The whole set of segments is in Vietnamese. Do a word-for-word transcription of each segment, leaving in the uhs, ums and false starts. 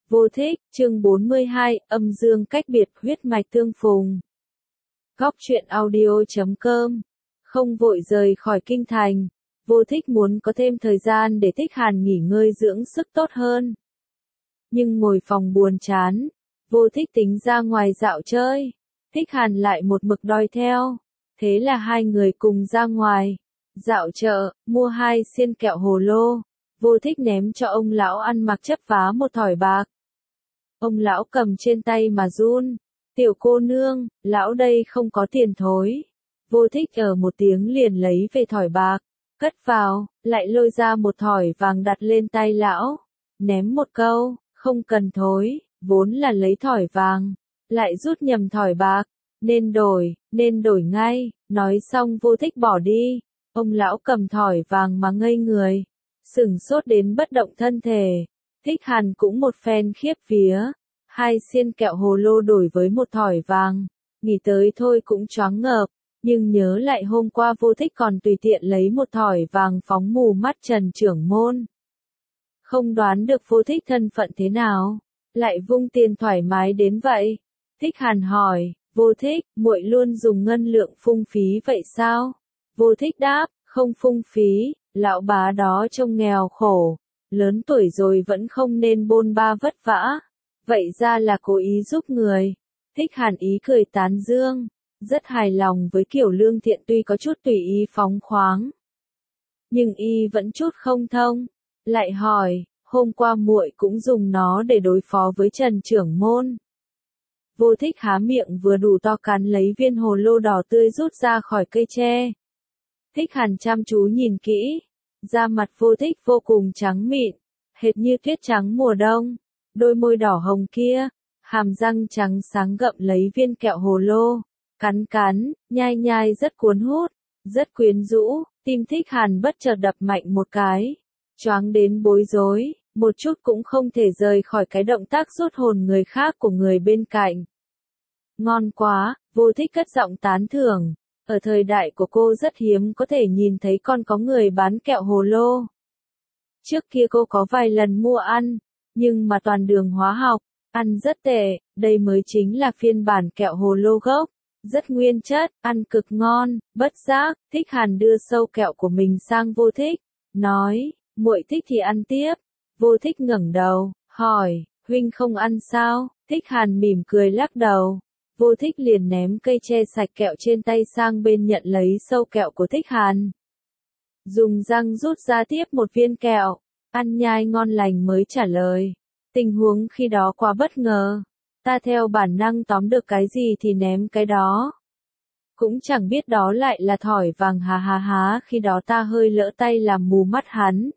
Vô thích, chương bốn mươi hai, âm dương cách biệt huyết mạch tương phùng. Góc truyện audio chấm com. Không vội rời khỏi kinh thành, Vô thích muốn có thêm thời gian để Thích Hàn nghỉ ngơi dưỡng sức tốt hơn. Nhưng ngồi phòng buồn chán, Vô thích tính ra ngoài dạo chơi. Thích Hàn lại một mực đòi theo. Thế là hai người cùng ra ngoài, dạo chợ, mua hai xiên kẹo hồ lô. Vô thích ném cho ông lão ăn mặc chấp vá một thỏi bạc. Ông lão cầm trên tay mà run. Tiểu cô nương, lão đây không có tiền thối. Vô thích ở một tiếng liền lấy về thỏi bạc, cất vào, lại lôi ra một thỏi vàng đặt lên tay lão. Ném một câu, không cần thối, vốn là lấy thỏi vàng, lại rút nhầm thỏi bạc. Nên đổi, nên đổi ngay, nói xong Vô thích bỏ đi. Ông lão cầm thỏi vàng mà ngây người, sửng sốt đến bất động thân thể. Thích Hàn cũng một phen khiếp vía. Hai xiên kẹo hồ lô đổi với một thỏi vàng, nghĩ tới thôi cũng choáng ngợp, nhưng nhớ lại hôm qua Vô thích còn tùy tiện lấy một thỏi vàng phóng mù mắt Trần trưởng môn. Không đoán được Vô thích thân phận thế nào, lại vung tiền thoải mái đến vậy. Thích Hàn hỏi, Vô thích, muội luôn dùng ngân lượng phung phí vậy sao? Vô thích đáp, không phung phí, lão bá đó trông nghèo khổ, lớn tuổi rồi vẫn không nên bôn ba vất vả. Vậy ra là cố ý giúp người. Thích Hàn ý cười tán dương, rất hài lòng với kiểu lương thiện tuy có chút tùy ý phóng khoáng. Nhưng y vẫn chút không thông, lại hỏi, hôm qua muội cũng dùng nó để đối phó với Trần trưởng môn. Vô thích há miệng vừa đủ to cắn lấy viên hồ lô đỏ tươi rút ra khỏi cây tre. Thích Hàn chăm chú nhìn kỹ, da mặt Vô thích vô cùng trắng mịn, hệt như tuyết trắng mùa đông. Đôi môi đỏ hồng kia, hàm răng trắng sáng gậm lấy viên kẹo hồ lô, cắn cắn, nhai nhai rất cuốn hút, rất quyến rũ. Tim Thích Hàn bất chợt đập mạnh một cái, choáng đến bối rối, một chút cũng không thể rời khỏi cái động tác rút hồn người khác của người bên cạnh. Ngon quá, Vô thích cất giọng tán thưởng, ở thời đại của cô rất hiếm có thể nhìn thấy con có người bán kẹo hồ lô. Trước kia cô có vài lần mua ăn, nhưng mà toàn đường hóa học, ăn rất tệ, đây mới chính là phiên bản kẹo hồ lô gốc, rất nguyên chất, ăn cực ngon. Bất giác, Thích Hàn đưa sâu kẹo của mình sang Vô thích, nói, muội thích thì ăn tiếp. Vô thích ngẩng đầu, hỏi, huynh không ăn sao? Thích Hàn mỉm cười lắc đầu. Vô thích liền ném cây tre sạch kẹo trên tay sang bên nhận lấy sâu kẹo của Thích Hàn. Dùng răng rút ra tiếp một viên kẹo. Ăn nhai ngon lành mới trả lời. Tình huống khi đó quá bất ngờ. Ta theo bản năng tóm được cái gì thì ném cái đó. Cũng chẳng biết đó lại là thỏi vàng hà hà há, khi đó ta hơi lỡ tay làm mù mắt hắn.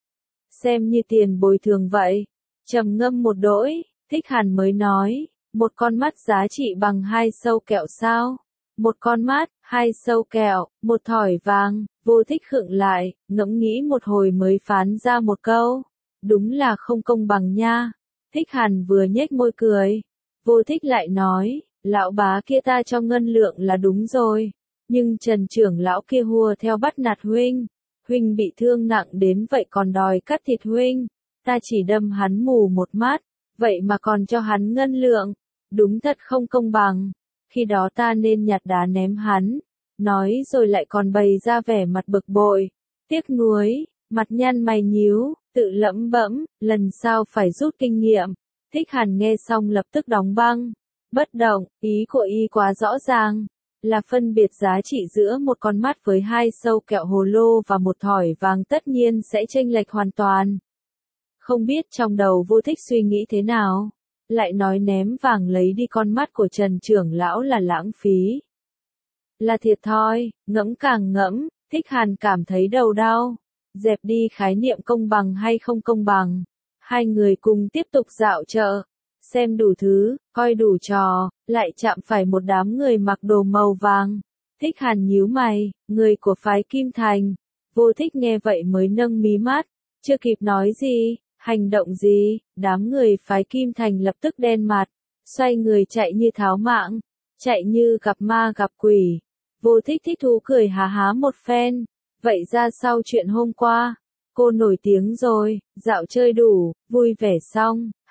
Xem như tiền bồi thường vậy. Trầm ngâm một đỗi, Thích Hàn mới nói, một con mắt giá trị bằng hai sâu kẹo sao? Một con mắt, hai sâu kẹo, một thỏi vàng. Vô thích khựng lại, ngẫm nghĩ một hồi mới phán ra một câu. Đúng là không công bằng nha. Thích Hàn vừa nhếch môi cười. Vô thích lại nói, lão bá kia ta cho ngân lượng là đúng rồi. Nhưng Trần trưởng lão kia hùa theo bắt nạt huynh. Huynh bị thương nặng đến vậy còn đòi cắt thịt huynh. Ta chỉ đâm hắn mù một mắt, vậy mà còn cho hắn ngân lượng. Đúng thật không công bằng. Khi đó ta nên nhặt đá ném hắn. Nói rồi lại còn bày ra vẻ mặt bực bội, tiếc nuối, mặt nhăn mày nhíu, tự lẩm bẩm, lần sau phải rút kinh nghiệm. Thích Hàn nghe xong lập tức đóng băng, bất động. Ý của y quá rõ ràng, là phân biệt giá trị giữa một con mắt với hai sâu kẹo hồ lô và một thỏi vàng tất nhiên sẽ chênh lệch hoàn toàn. Không biết trong đầu Vô thích suy nghĩ thế nào, lại nói ném vàng lấy đi con mắt của Trần trưởng lão là lãng phí. Là thiệt thòi. Ngẫm càng ngẫm, Thích Hàn cảm thấy đầu đau. Dẹp đi khái niệm công bằng hay không công bằng. Hai người cùng tiếp tục dạo chợ, xem đủ thứ, coi đủ trò, lại chạm phải một đám người mặc đồ màu vàng. Thích Hàn nhíu mày, người của phái Kim Thành. Vô thích nghe vậy mới nâng mí mắt, chưa kịp nói gì, hành động gì, đám người phái Kim Thành lập tức đen mặt, xoay người chạy như tháo mạng, chạy như gặp ma gặp quỷ. Vô thích thích thú cười há há một phen. Vậy ra sau chuyện hôm qua, cô nổi tiếng rồi, dạo chơi đủ, vui vẻ xong, hai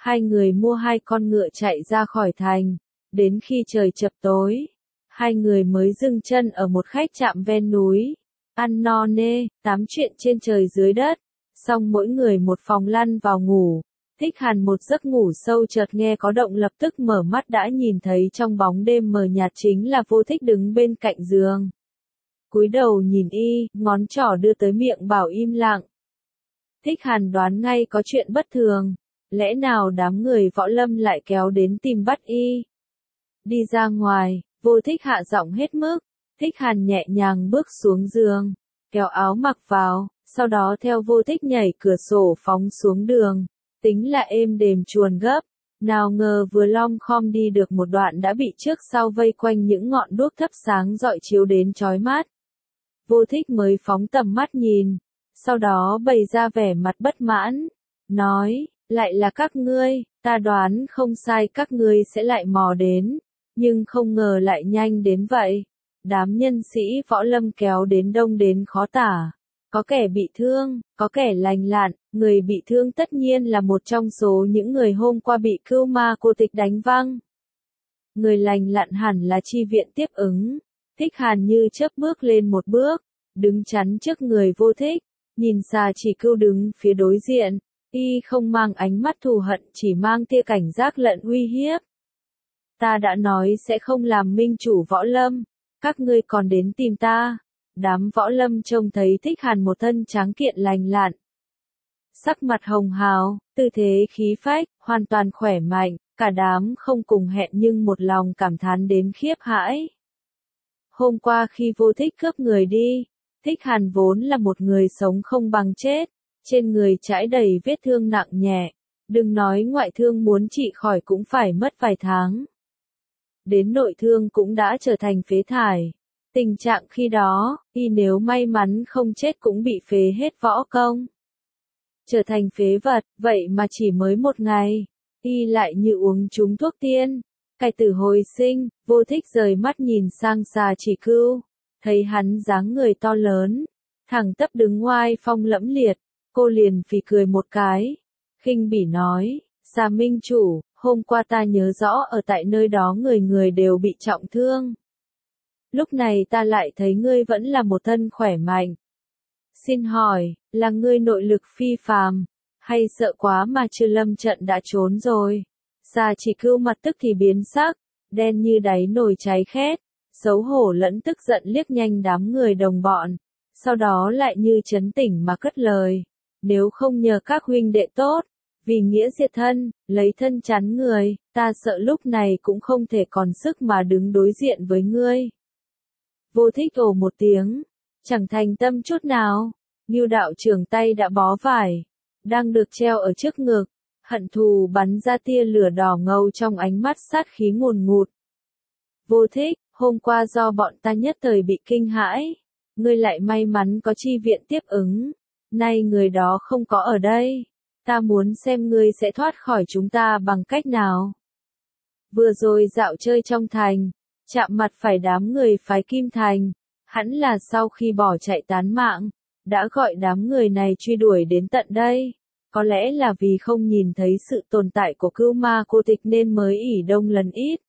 Hai người mua hai con ngựa chạy ra khỏi thành, đến khi trời chập tối, hai người mới dừng chân ở một khách trạm ven núi, ăn no nê, tám chuyện trên trời dưới đất, xong mỗi người một phòng lăn vào ngủ. Thích Hàn một giấc ngủ sâu chợt nghe có động lập tức mở mắt đã nhìn thấy trong bóng đêm mờ nhạt chính là Vô Thích đứng bên cạnh giường. Cúi đầu nhìn y, ngón trỏ đưa tới miệng bảo im lặng. Thích Hàn đoán ngay có chuyện bất thường, lẽ nào đám người võ lâm lại kéo đến tìm bắt y. Đi ra ngoài, Vô Thích hạ giọng hết mức, Thích Hàn nhẹ nhàng bước xuống giường, kéo áo mặc vào, sau đó theo Vô Thích nhảy cửa sổ phóng xuống đường. Tính là êm đềm chuồn gấp, nào ngờ vừa lom khom đi được một đoạn đã bị trước sau vây quanh những ngọn đuốc thấp sáng rọi chiếu đến chói mắt. Vô Thích mới phóng tầm mắt nhìn, sau đó bày ra vẻ mặt bất mãn, nói, lại là các ngươi, ta đoán không sai các ngươi sẽ lại mò đến, nhưng không ngờ lại nhanh đến vậy. Đám nhân sĩ võ lâm kéo đến đông đến khó tả. Có kẻ bị thương, có kẻ lành lặn, người bị thương tất nhiên là một trong số những người hôm qua bị Cưu Ma Cô Tịch đánh văng. Người lành lặn hẳn là chi viện tiếp ứng. Thích Hàn như chớp bước lên một bước, đứng chắn trước người Vô Thích, nhìn Xà Chỉ Cưu đứng phía đối diện, y không mang ánh mắt thù hận chỉ mang tia cảnh giác lẫn uy hiếp. Ta đã nói sẽ không làm minh chủ võ lâm, các ngươi còn đến tìm ta. Đám võ lâm trông thấy Thích Hàn một thân tráng kiện lành lặn. Sắc mặt hồng hào, tư thế khí phách, hoàn toàn khỏe mạnh, cả đám không cùng hẹn nhưng một lòng cảm thán đến khiếp hãi. Hôm qua khi Vô Thích cướp người đi, Thích Hàn vốn là một người sống không bằng chết, trên người trải đầy vết thương nặng nhẹ, đừng nói ngoại thương muốn trị khỏi cũng phải mất vài tháng. Đến nội thương cũng đã trở thành phế thải. Tình trạng khi đó, y nếu may mắn không chết cũng bị phế hết võ công. Trở thành phế vật, vậy mà chỉ mới một ngày, y lại như uống trúng thuốc tiên. Cải tử hồi sinh, Vô Thích rời mắt nhìn sang Xà Chỉ Cưu, thấy hắn dáng người to lớn, thẳng tắp đứng ngoai phong lẫm liệt, cô liền phì cười một cái, khinh bỉ nói, Xà minh chủ, hôm qua ta nhớ rõ ở tại nơi đó người người đều bị trọng thương. Lúc này ta lại thấy ngươi vẫn là một thân khỏe mạnh. Xin hỏi, là ngươi nội lực phi phàm, hay sợ quá mà chưa lâm trận đã trốn rồi? Xà Chỉ Cưu mặt tức thì biến sắc, đen như đáy nồi cháy khét, xấu hổ lẫn tức giận liếc nhanh đám người đồng bọn, sau đó lại như chấn tỉnh mà cất lời, nếu không nhờ các huynh đệ tốt, vì nghĩa diệt thân, lấy thân chắn người, ta sợ lúc này cũng không thể còn sức mà đứng đối diện với ngươi. Vô Thích ồ một tiếng, chẳng thành tâm chút nào, Ngưu đạo trưởng tay đã bó vải, đang được treo ở trước ngực, hận thù bắn ra tia lửa đỏ ngầu trong ánh mắt sát khí ngùn ngụt. Vô Thích, hôm qua do bọn ta nhất thời bị kinh hãi, ngươi lại may mắn có chi viện tiếp ứng, nay người đó không có ở đây, ta muốn xem ngươi sẽ thoát khỏi chúng ta bằng cách nào. Vừa rồi dạo chơi trong thành, chạm mặt phải đám người phái Kim Thành, hẳn là sau khi bỏ chạy tán mạng, đã gọi đám người này truy đuổi đến tận đây. Có lẽ là vì không nhìn thấy sự tồn tại của Cưu Ma Cô Tịch nên mới ỷ đông lần ít.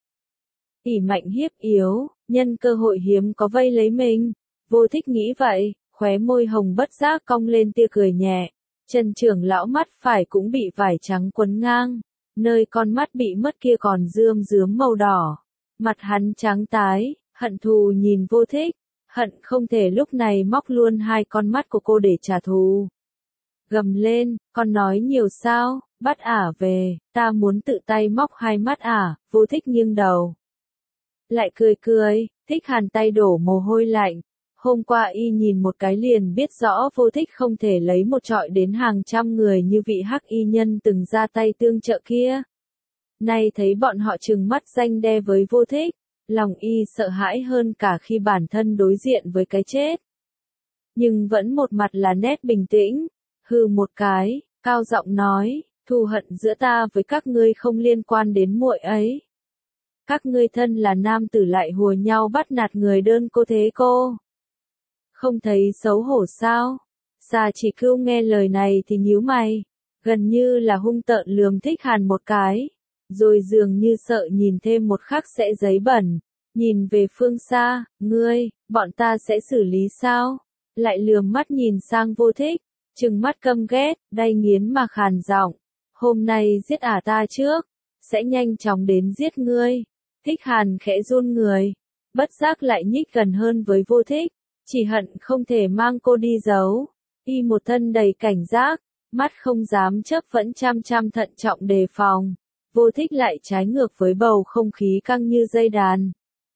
ỷ mạnh hiếp yếu, nhân cơ hội hiếm có vây lấy mình. Vô Thích nghĩ vậy, khóe môi hồng bất giác cong lên tia cười nhẹ. Trần trưởng lão mắt phải cũng bị vải trắng quấn ngang, nơi con mắt bị mất kia còn rươm rướm màu đỏ. Mặt hắn trắng tái, hận thù nhìn Vô Thích, hận không thể lúc này móc luôn hai con mắt của cô để trả thù. Gầm lên, con nói nhiều sao, bắt ả về, ta muốn tự tay móc hai mắt ả. Vô Thích nghiêng đầu. Lại cười cười, Thích Hàn tay đổ mồ hôi lạnh. Hôm qua y nhìn một cái liền biết rõ Vô Thích không thể lấy một trọi đến hàng trăm người như vị hắc y nhân từng ra tay tương trợ kia. Nay thấy bọn họ trừng mắt ranh đe với Vô Thích, lòng y sợ hãi hơn cả khi bản thân đối diện với cái chết. Nhưng vẫn một mặt là nét bình tĩnh, hừ một cái, cao giọng nói, thù hận giữa ta với các ngươi không liên quan đến muội ấy. Các ngươi thân là nam tử lại hùa nhau bắt nạt người đơn cô thế cô. Không thấy xấu hổ sao? Xà Chỉ Cưu nghe lời này thì nhíu mày, gần như là hung tợn lườm Thích Hàn một cái, rồi dường như sợ nhìn thêm một khắc sẽ giấy bẩn, nhìn về phương xa, ngươi, bọn ta sẽ xử lý sao? Lại lườm mắt nhìn sang Vô Thích, trừng mắt căm ghét, đay nghiến mà khàn giọng, hôm nay giết ả ta trước, sẽ nhanh chóng đến giết ngươi. Thích Hàn khẽ run người, bất giác lại nhích gần hơn với Vô Thích, chỉ hận không thể mang cô đi giấu. Y một thân đầy cảnh giác, mắt không dám chớp vẫn chăm chăm thận trọng đề phòng. Vô Thích lại trái ngược với bầu không khí căng như dây đàn.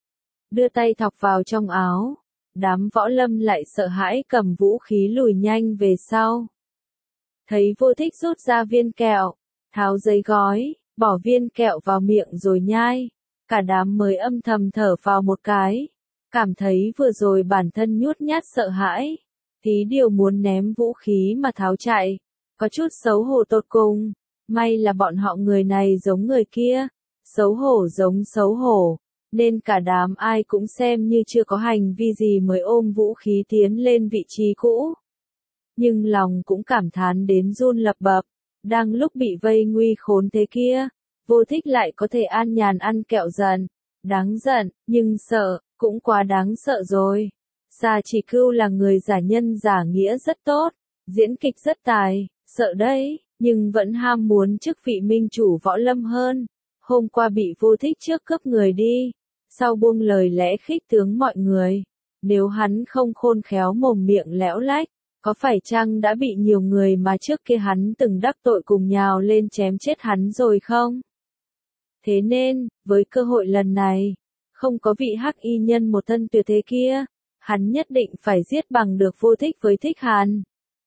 Đưa tay thọc vào trong áo, đám võ lâm lại sợ hãi cầm vũ khí lùi nhanh về sau. Thấy Vô Thích rút ra viên kẹo, tháo giấy gói, bỏ viên kẹo vào miệng rồi nhai, cả đám mới âm thầm thở vào một cái, cảm thấy vừa rồi bản thân nhút nhát sợ hãi, tí điều muốn ném vũ khí mà tháo chạy, có chút xấu hổ tột cùng. May là bọn họ người này giống người kia, xấu hổ giống xấu hổ, nên cả đám ai cũng xem như chưa có hành vi gì mới ôm vũ khí tiến lên vị trí cũ. Nhưng lòng cũng cảm thán đến run lập bập, đang lúc bị vây nguy khốn thế kia, Vô Thích lại có thể an nhàn ăn kẹo dần, đáng giận, nhưng sợ, cũng quá đáng sợ rồi. Sa Chỉ Cưu là người giả nhân giả nghĩa rất tốt, diễn kịch rất tài, sợ đấy, nhưng vẫn ham muốn chức vị minh chủ võ lâm hơn. Hôm qua bị Vô Thích trước cướp người đi, sau buông lời lẽ khích tướng mọi người. Nếu hắn không khôn khéo mồm miệng lẽo lách, có phải chăng đã bị nhiều người mà trước kia hắn từng đắc tội cùng nhào lên chém chết hắn rồi không? Thế nên, với cơ hội lần này, không có vị hắc y nhân một thân tuyệt thế kia, hắn nhất định phải giết bằng được Vô Thích với Thích Hàn.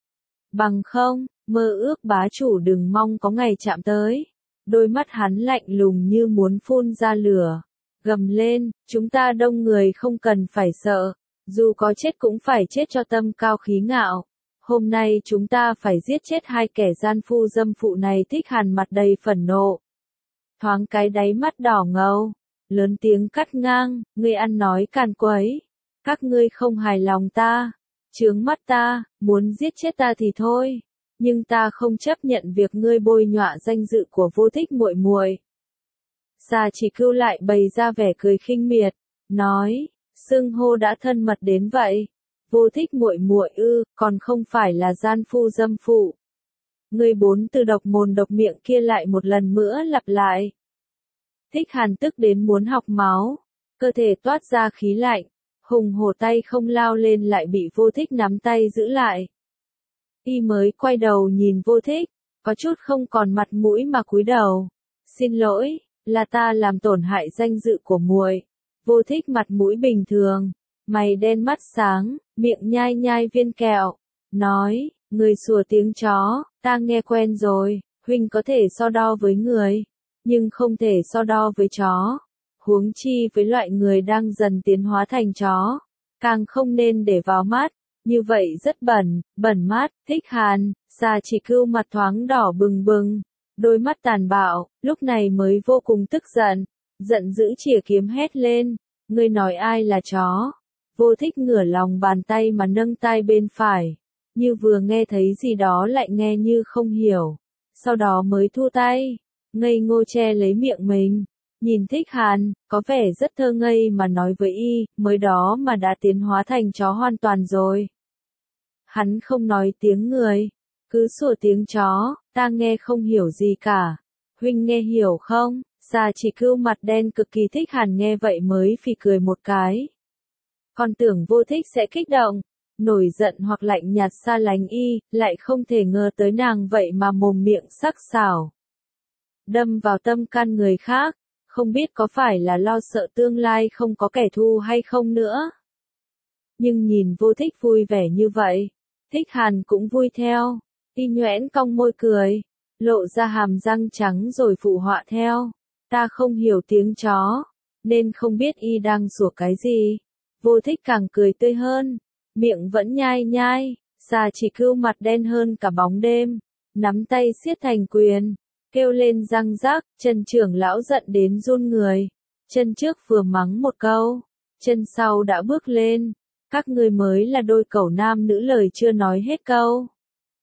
Bằng không, mơ ước bá chủ đừng mong có ngày chạm tới. Đôi mắt hắn lạnh lùng như muốn phun ra lửa, gầm lên, chúng ta đông người không cần phải sợ, dù có chết cũng phải chết cho tâm cao khí ngạo. Hôm nay chúng ta phải giết chết hai kẻ gian phu dâm phụ này. Thích Hàn mặt đầy phẫn nộ, thoáng cái đáy mắt đỏ ngầu, lớn tiếng cắt ngang, ngươi ăn nói càn quấy, các ngươi không hài lòng ta, chướng mắt ta, muốn giết chết ta thì thôi, nhưng ta không chấp nhận việc ngươi bôi nhọa danh dự của Vô Thích muội muội. Sa Chỉ Cưu lại bày ra vẻ cười khinh miệt, nói, xưng hô đã thân mật đến vậy, Vô Thích muội muội ư, còn không phải là gian phu dâm phụ. Ngươi bốn từ độc mồm độc miệng kia lại một lần nữa lặp lại. Thích Hàn tức đến muốn học máu, cơ thể toát ra khí lạnh, hùng hổ tay không lao lên lại bị Vô Thích nắm tay giữ lại. Y mới quay đầu nhìn Vô Thích, có chút không còn mặt mũi mà cúi đầu. Xin lỗi, là ta làm tổn hại danh dự của muội. Vô Thích mặt mũi bình thường, mày đen mắt sáng, miệng nhai nhai viên kẹo, nói, người sủa tiếng chó, ta nghe quen rồi, huynh có thể so đo với người, nhưng không thể so đo với chó. Huống chi với loại người đang dần tiến hóa thành chó, càng không nên để vào mắt, như vậy rất bẩn, bẩn mắt. Thích Hàn, Sa Chỉ Cưu mặt thoáng đỏ bừng bừng, đôi mắt tàn bạo, lúc này mới vô cùng tức giận, giận dữ chìa kiếm hét lên, ngươi nói ai là chó? Vô Thích ngửa lòng bàn tay mà nâng tai bên phải, như vừa nghe thấy gì đó lại nghe như không hiểu, sau đó mới thu tay, ngây ngô che lấy miệng mình. Nhìn Thích Hàn, có vẻ rất thơ ngây mà nói với y, mới đó mà đã tiến hóa thành chó hoàn toàn rồi. Hắn không nói tiếng người, cứ sủa tiếng chó, ta nghe không hiểu gì cả. Huynh nghe hiểu không? Sa Chỉ Cưu mặt đen cực kỳ. Thích Hàn nghe vậy mới phì cười một cái. Còn tưởng Vô Thích sẽ kích động, nổi giận hoặc lạnh nhạt xa lánh y, lại không thể ngờ tới nàng vậy mà mồm miệng sắc sảo, đâm vào tâm can người khác. Không biết có phải là lo sợ tương lai không có kẻ thù hay không nữa. Nhưng nhìn Vô Thích vui vẻ như vậy, Thích Hàn cũng vui theo, y nhoẻn cong môi cười, lộ ra hàm răng trắng rồi phụ họa theo, ta không hiểu tiếng chó, nên không biết y đang sủa cái gì. Vô Thích càng cười tươi hơn, miệng vẫn nhai nhai. Sa Chỉ Cưu mặt đen hơn cả bóng đêm, nắm tay siết thành quyền, kêu lên răng rắc. Trần trưởng lão giận đến run người, chân trước vừa mắng một câu, chân sau đã bước lên, các ngươi mới là đôi cẩu nam nữ lời chưa nói hết câu.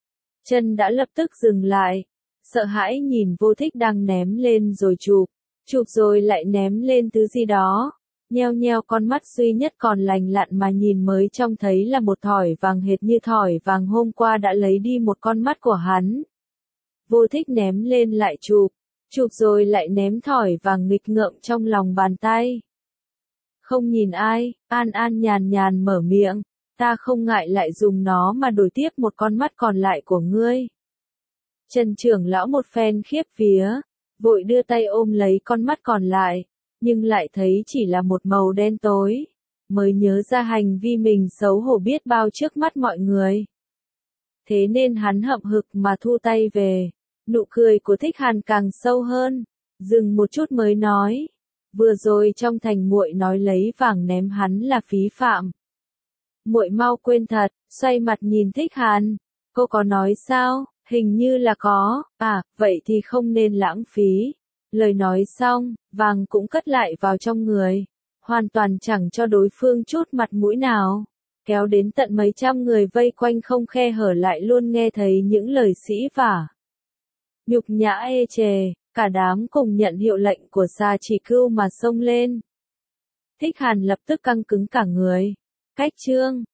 Chân đã lập tức dừng lại, sợ hãi nhìn Vô Thích đang ném lên rồi chụp, chụp rồi lại ném lên thứ gì đó, nheo nheo con mắt duy nhất còn lành lặn mà nhìn mới trông thấy là một thỏi vàng hệt như thỏi vàng hôm qua đã lấy đi một con mắt của hắn. Vô Thích ném lên lại chụp, chụp rồi lại ném thỏi vàng nghịch ngợm trong lòng bàn tay. Không nhìn ai, An An nhàn nhàn mở miệng, ta không ngại lại dùng nó mà đổi tiếp một con mắt còn lại của ngươi. Trần trưởng lão một phen khiếp vía, vội đưa tay ôm lấy con mắt còn lại, nhưng lại thấy chỉ là một màu đen tối, mới nhớ ra hành vi mình xấu hổ biết bao trước mắt mọi người. Thế nên hắn hậm hực mà thu tay về, nụ cười của Thích Hàn càng sâu hơn, dừng một chút mới nói, vừa rồi trong thành muội nói lấy vàng ném hắn là phí phạm. Muội mau quên thật, xoay mặt nhìn Thích Hàn, cô có nói sao? Hình như là có, à, vậy thì không nên lãng phí. Lời nói xong, vàng cũng cất lại vào trong người, hoàn toàn chẳng cho đối phương chút mặt mũi nào. Kéo đến tận mấy trăm người vây quanh không khe hở lại luôn nghe thấy những lời sĩ vả. Nhục nhã ê chề, cả đám cùng nhận hiệu lệnh của Sa Chỉ Cưu mà xông lên. Thích Hàn lập tức căng cứng cả người. Cách chương